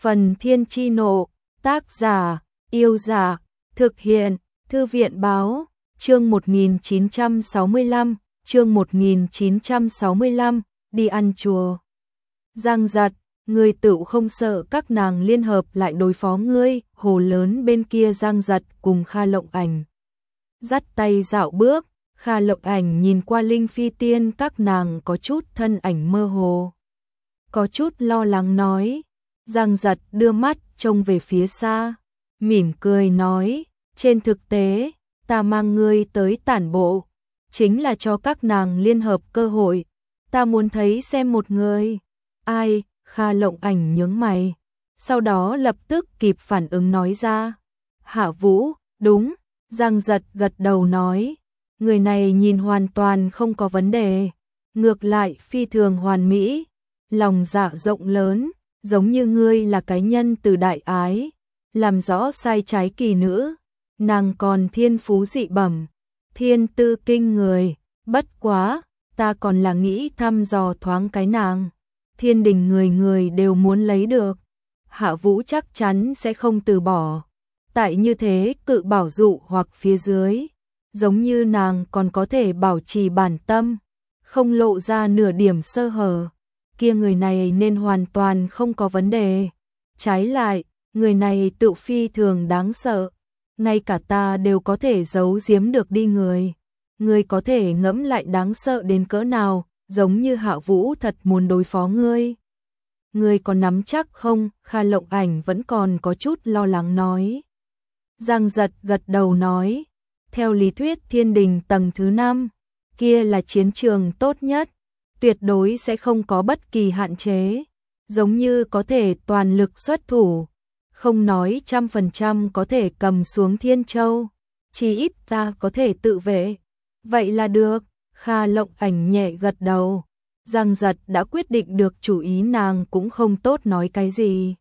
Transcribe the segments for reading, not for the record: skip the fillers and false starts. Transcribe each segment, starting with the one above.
Phần Thiên Chi Nộ, tác giả, Yêu Giả, thực hiện, Thư viện Báo, chương 1965, đi ăn chùa. Giang Giật, ngươi tựu không sợ các nàng liên hợp lại đối phó ngươi? Hồ lớn bên kia Giang Giật cùng Kha Lộng Ảnh dắt tay dạo bước. Kha Lộng Ảnh nhìn qua Linh Phi Tiên các nàng có chút thân ảnh mơ hồ, có chút lo lắng nói. Giang Giật đưa mắt trông về phía xa, mỉm cười nói, trên thực tế, ta mang ngươi tới tản bộ, chính là cho các nàng liên hợp cơ hội, ta muốn thấy xem một người. Ai? Kha Lộng Ảnh nhướng mày, sau đó lập tức kịp phản ứng nói ra. Hạ Vũ, đúng. Giang Giật gật đầu nói, người này nhìn hoàn toàn không có vấn đề, ngược lại phi thường hoàn mỹ, lòng dạ rộng lớn, giống như ngươi là cái nhân từ đại ái, làm rõ sai trái kỳ nữ, nàng còn thiên phú dị bẩm, thiên tư kinh người, bất quá, ta còn là nghĩ thăm dò thoáng cái nàng, thiên đình người người đều muốn lấy được, Hạ Vũ chắc chắn sẽ không từ bỏ. Tại như thế cự bảo dụ hoặc phía dưới, giống như nàng còn có thể bảo trì bản tâm, không lộ ra nửa điểm sơ hở, kia người này nên hoàn toàn không có vấn đề. Trái lại, người này tự phi thường đáng sợ, ngay cả ta đều có thể giấu giếm được đi người. Ngươi có thể ngẫm lại đáng sợ đến cỡ nào, giống như Hạ Vũ thật muốn đối phó ngươi. Ngươi có nắm chắc không? Kha Lộng Ảnh vẫn còn có chút lo lắng nói. Giang Giật gật đầu nói, theo lý thuyết thiên đình tầng thứ 5, kia là chiến trường tốt nhất, tuyệt đối sẽ không có bất kỳ hạn chế, giống như có thể toàn lực xuất thủ, không nói 100% có thể cầm xuống Thiên Châu, chỉ ít ta có thể tự vệ, vậy là được. Kha Lộng Ảnh nhẹ gật đầu, Giang Giật đã quyết định được chủ ý, nàng cũng không tốt nói cái gì.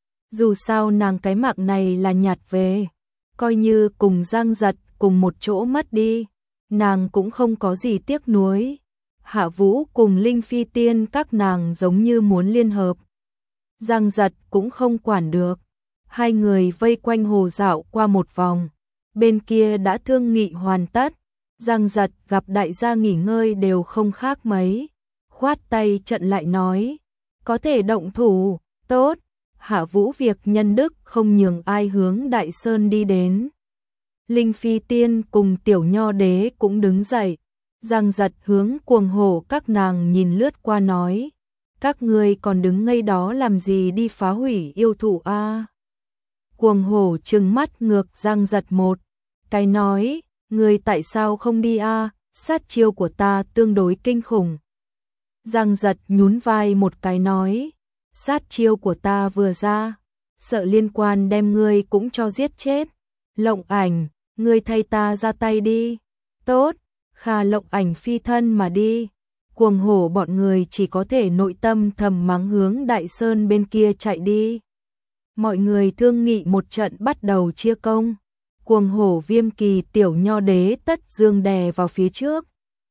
Dù sao nàng cái mạng này là nhặt về, coi như cùng Giang Giật cùng một chỗ mất đi, nàng cũng không có gì tiếc nuối. Hạ Vũ cùng Linh Phi Tiên các nàng giống như muốn liên hợp, Giang Giật cũng không quản được. Hai người vây quanh hồ dạo qua một vòng, bên kia đã thương nghị hoàn tất. Giang Giật gặp đại gia nghỉ ngơi đều không khác mấy, khoát tay trận lại nói, có thể động thủ, tốt. Hạ Vũ việc nhân đức không nhường ai hướng Đại Sơn đi đến. Linh Phi Tiên cùng Tiểu Nho Đế cũng đứng dậy. Giang Giật hướng Cuồng Hổ các nàng nhìn lướt qua nói, các ngươi còn đứng ngây đó làm gì, đi phá hủy yêu thụ a? Cuồng Hổ trừng mắt ngược Giang Giật một cái nói, ngươi tại sao không đi a? Sát chiêu của ta tương đối kinh khủng. Giang Giật nhún vai một cái nói, sát chiêu của ta vừa ra, sợ liên quan đem ngươi cũng cho giết chết. Lộng Ảnh, ngươi thay ta ra tay đi. Tốt. Kha Lộng Ảnh phi thân mà đi. Cuồng Hổ bọn người chỉ có thể nội tâm thầm mắng hướng Đại Sơn bên kia chạy đi. Mọi người thương nghị một trận bắt đầu chia công. Cuồng Hổ, Viêm Kỳ, Tiểu Nho Đế tất dương đè vào phía trước.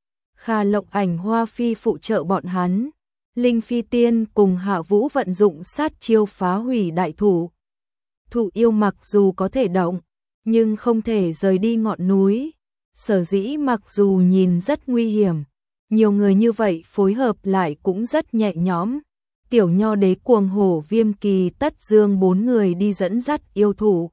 Kha Lộng Ảnh, Hoa Phi phụ trợ bọn hắn. Linh Phi Tiên cùng Hạ Vũ vận dụng sát chiêu phá hủy đại thụ. Thụ yêu mặc dù có thể động, nhưng không thể rời đi ngọn núi. Sở dĩ mặc dù nhìn rất nguy hiểm, nhiều người như vậy phối hợp lại cũng rất nhẹ nhõm. Tiểu Nho Đế, Cuồng Hổ, Viêm Kỳ, Tất Dương 4 người đi dẫn dắt yêu thụ.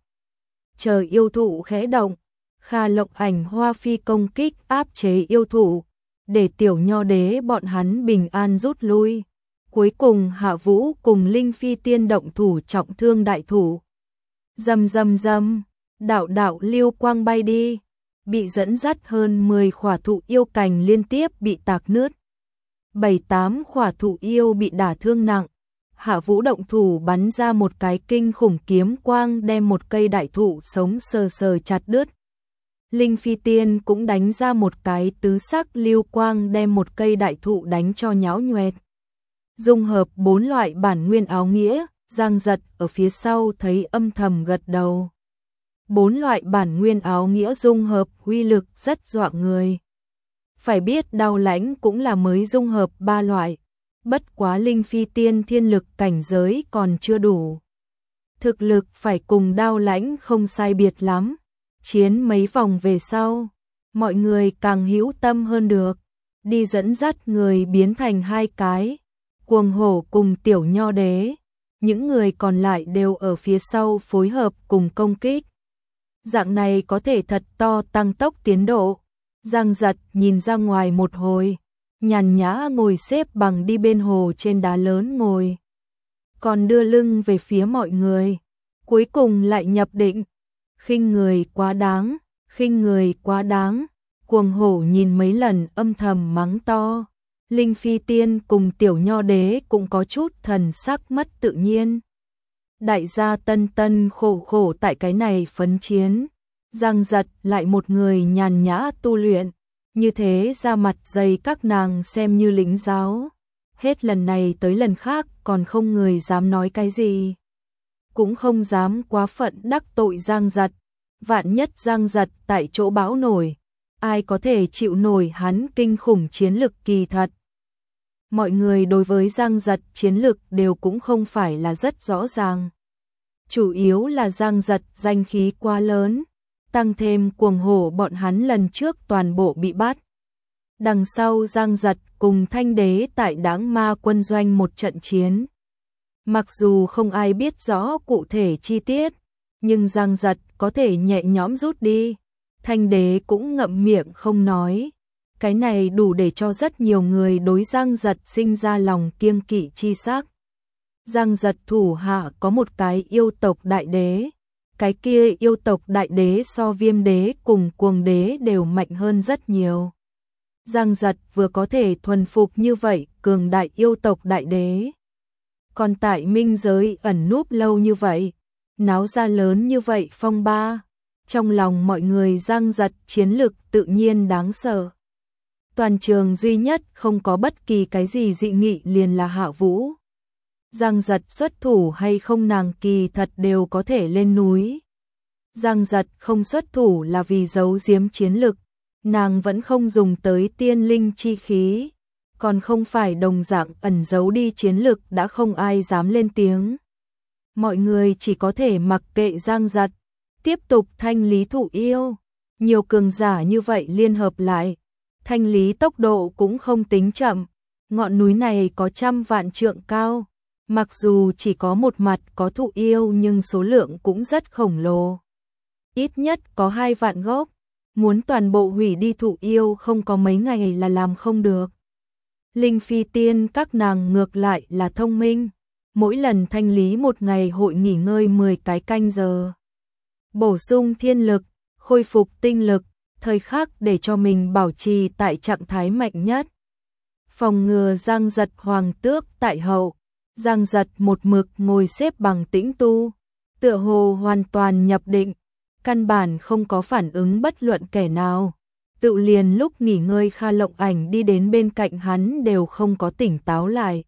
Chờ yêu thụ khẽ động, Kha Lộng Ảnh, Hoa Phi công kích áp chế yêu thụ, để Tiểu Nho Đế bọn hắn bình an rút lui. Cuối cùng Hạ Vũ cùng Linh Phi Tiên động thủ trọng thương đại thụ. Rầm rầm rầm, đạo đạo lưu quang bay đi, bị dẫn dắt hơn 10 khỏa thụ yêu cành liên tiếp bị tạc nứt. 7-8 khỏa thụ yêu bị đả thương nặng. Hạ Vũ động thủ bắn ra một cái kinh khủng kiếm quang đem một cây đại thụ sống sờ sờ chặt đứt. Linh Phi Tiên cũng đánh ra một cái tứ sắc lưu quang đem một cây đại thụ đánh cho nhão nhoẹt. Dung hợp 4 loại bản nguyên áo nghĩa, Giang Giật ở phía sau thấy âm thầm gật đầu. 4 loại bản nguyên áo nghĩa dung hợp uy lực rất dọa người. Phải biết Đao Lãnh cũng là mới dung hợp 3 loại, bất quá Linh Phi Tiên thiên lực cảnh giới còn chưa đủ. thực lực phải cùng Đao Lãnh không sai biệt lắm. Chiến mấy vòng về sau, mọi người càng hữu tâm hơn được, đi dẫn dắt người biến thành hai cái, Cuồng Hổ cùng Tiểu Nho Đế, những người còn lại đều ở phía sau phối hợp cùng công kích. Dạng này có thể thật to tăng tốc tiến độ. Giang Giật nhìn ra ngoài một hồi, nhàn nhã ngồi xếp bằng đi bên hồ trên đá lớn ngồi, còn đưa lưng về phía mọi người, cuối cùng lại nhập định. Khinh người quá đáng, khinh người quá đáng. Cuồng Hổ nhìn mấy lần âm thầm mắng to. Linh Phi Tiên cùng Tiểu Nho Đế cũng có chút thần sắc mất tự nhiên. Đại gia tân tân khổ khổ tại cái này phấn chiến, Giang Giật lại một người nhàn nhã tu luyện, như thế ra mặt dày các nàng xem như lĩnh giáo. Hết lần này tới lần khác còn không người dám nói cái gì, cũng không dám quá phận đắc tội Giang Giật. Vạn nhất Giang Giật tại chỗ bão nổi, ai có thể chịu nổi hắn kinh khủng chiến lực kỳ thật. Mọi người đối với Giang Giật chiến lực đều cũng không phải là rất rõ ràng. Chủ yếu là Giang Giật danh khí quá lớn, tăng thêm Cuồng Hổ bọn hắn lần trước toàn bộ bị bắt. Đằng sau Giang Giật cùng Thanh Đế tại Đáng Ma quân doanh một trận chiến. Mặc dù không ai biết rõ cụ thể chi tiết, nhưng Giang Giật có thể nhẹ nhõm rút đi. Thanh Đế cũng ngậm miệng không nói. Cái này đủ để cho rất nhiều người đối Giang Giật sinh ra lòng kiêng kỵ chi sắc. Giang Giật thủ hạ có một cái yêu tộc đại đế. Cái kia yêu tộc đại đế so Viêm Đế cùng Cuồng Đế đều mạnh hơn rất nhiều. Giang Giật vừa có thể thuần phục như vậy cường đại yêu tộc đại đế, còn tại minh giới ẩn núp lâu như vậy, náo ra lớn như vậy phong ba, trong lòng mọi người Giang Giật chiến lực tự nhiên đáng sợ. Toàn trường duy nhất không có bất kỳ cái gì dị nghị liền là Hạ Vũ. Giang Giật xuất thủ hay không nàng kỳ thật đều có thể lên núi. Giang Giật không xuất thủ là vì giấu giếm chiến lực, nàng vẫn không dùng tới tiên linh chi khí, còn không phải đồng dạng ẩn giấu đi chiến lực đã không ai dám lên tiếng. Mọi người chỉ có thể mặc kệ Giang Giật, tiếp tục thanh lý Thụ Yêu. Nhiều cường giả như vậy liên hợp lại, thanh lý tốc độ cũng không tính chậm. Ngọn núi này có 100 vạn trượng cao, mặc dù chỉ có một mặt có Thụ Yêu nhưng số lượng cũng rất khổng lồ. Ít nhất có 2 vạn gốc, muốn toàn bộ hủy đi Thụ Yêu không có mấy ngày là làm không được. Linh Phi Tiên các nàng ngược lại là thông minh, mỗi lần thanh lý một ngày hội nghỉ ngơi 10 cái canh giờ. Bổ sung thiên lực, khôi phục tinh lực, thời khắc để cho mình bảo trì tại trạng thái mạnh nhất. Phòng ngừa Giang Giật hoàng tước tại hậu, Giang Giật một mực ngồi xếp bằng tĩnh tu, tựa hồ hoàn toàn nhập định, căn bản không có phản ứng bất luận kẻ nào. Tự liền lúc nghỉ ngơi Kha Lộng Ảnh đi đến bên cạnh hắn đều không có tỉnh táo lại.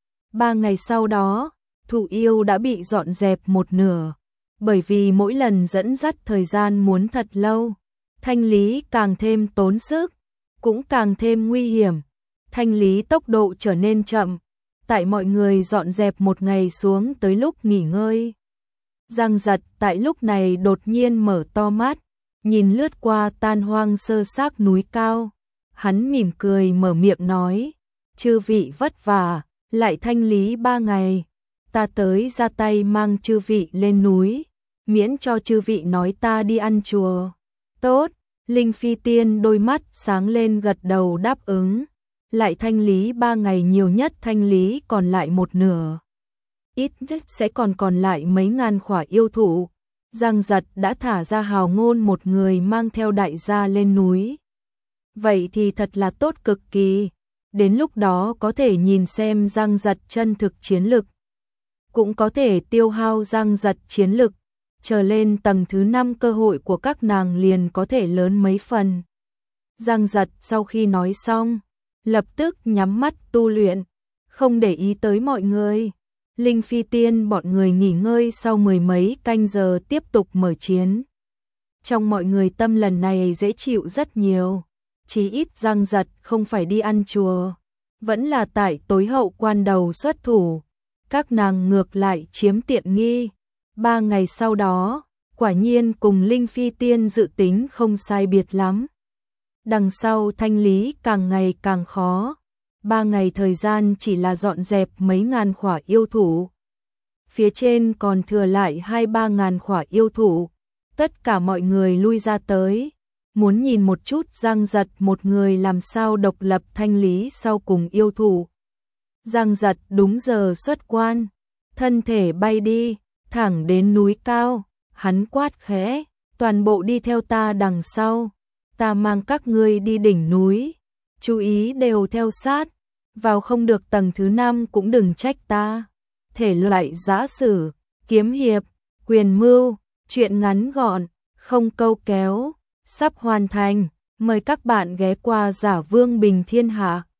3 ngày sau đó, Thụ Yêu đã bị dọn dẹp một nửa, bởi vì mỗi lần dẫn dắt thời gian muốn thật lâu, thanh lý càng thêm tốn sức, cũng càng thêm nguy hiểm, thanh lý tốc độ trở nên chậm, tại mọi người dọn dẹp một ngày xuống tới lúc nghỉ ngơi. Giang Giật tại lúc này đột nhiên mở to mắt, nhìn lướt qua tan hoang sơ xác núi cao, hắn mỉm cười mở miệng nói, chư vị vất vả, lại thanh lý 3 ngày, ta tới ra tay mang chư vị lên núi, miễn cho chư vị nói ta đi ăn chùa. Tốt, Linh Phi Tiên đôi mắt sáng lên gật đầu đáp ứng, lại thanh lý 3 ngày nhiều nhất thanh lý còn lại một nửa. Ít nhất sẽ còn lại mấy ngàn khỏa yêu thụ. Giang Giật đã thả ra Hào Ngôn một người mang theo đại gia lên núi. Vậy thì thật là tốt cực kỳ, đến lúc đó có thể nhìn xem Giang Giật chân thực chiến lực, cũng có thể tiêu hao Giang Giật chiến lực, trở lên tầng thứ 5 cơ hội của các nàng liền có thể lớn mấy phần. Giang Giật sau khi nói xong, lập tức nhắm mắt tu luyện, không để ý tới mọi người. Linh Phi Tiên bọn người nghỉ ngơi sau 10 mấy canh giờ tiếp tục mở chiến. Trong mọi người tâm lần này dễ chịu rất nhiều, chí ít Giang Giật không phải đi ăn chùa, vẫn là tại tối hậu quan đầu xuất thủ, các nàng ngược lại chiếm tiện nghi, 3 ngày sau đó, quả nhiên cùng Linh Phi Tiên dự tính không sai biệt lắm. Đằng sau thanh lý càng ngày càng khó. 3 ngày thời gian chỉ là dọn dẹp mấy ngàn khỏa yêu thủ. Phía trên còn thừa lại 2-3 ngàn khỏa yêu thủ. Tất cả mọi người lui ra tới, muốn nhìn một chút Giang Giật một người làm sao độc lập thanh lý sau cùng yêu thủ. Giang Giật đúng giờ xuất quan, thân thể bay đi, thẳng đến núi cao, hắn quát khẽ, toàn bộ đi theo ta đằng sau, ta mang các ngươi đi đỉnh núi, chú ý đều theo sát, vào không được tầng thứ 5 cũng đừng trách ta. Thể loại giã sử, kiếm hiệp, quyền mưu, truyện ngắn gọn, không câu kéo, sắp hoàn thành, mời các bạn ghé qua Giả Vương Bình Thiên Hạ.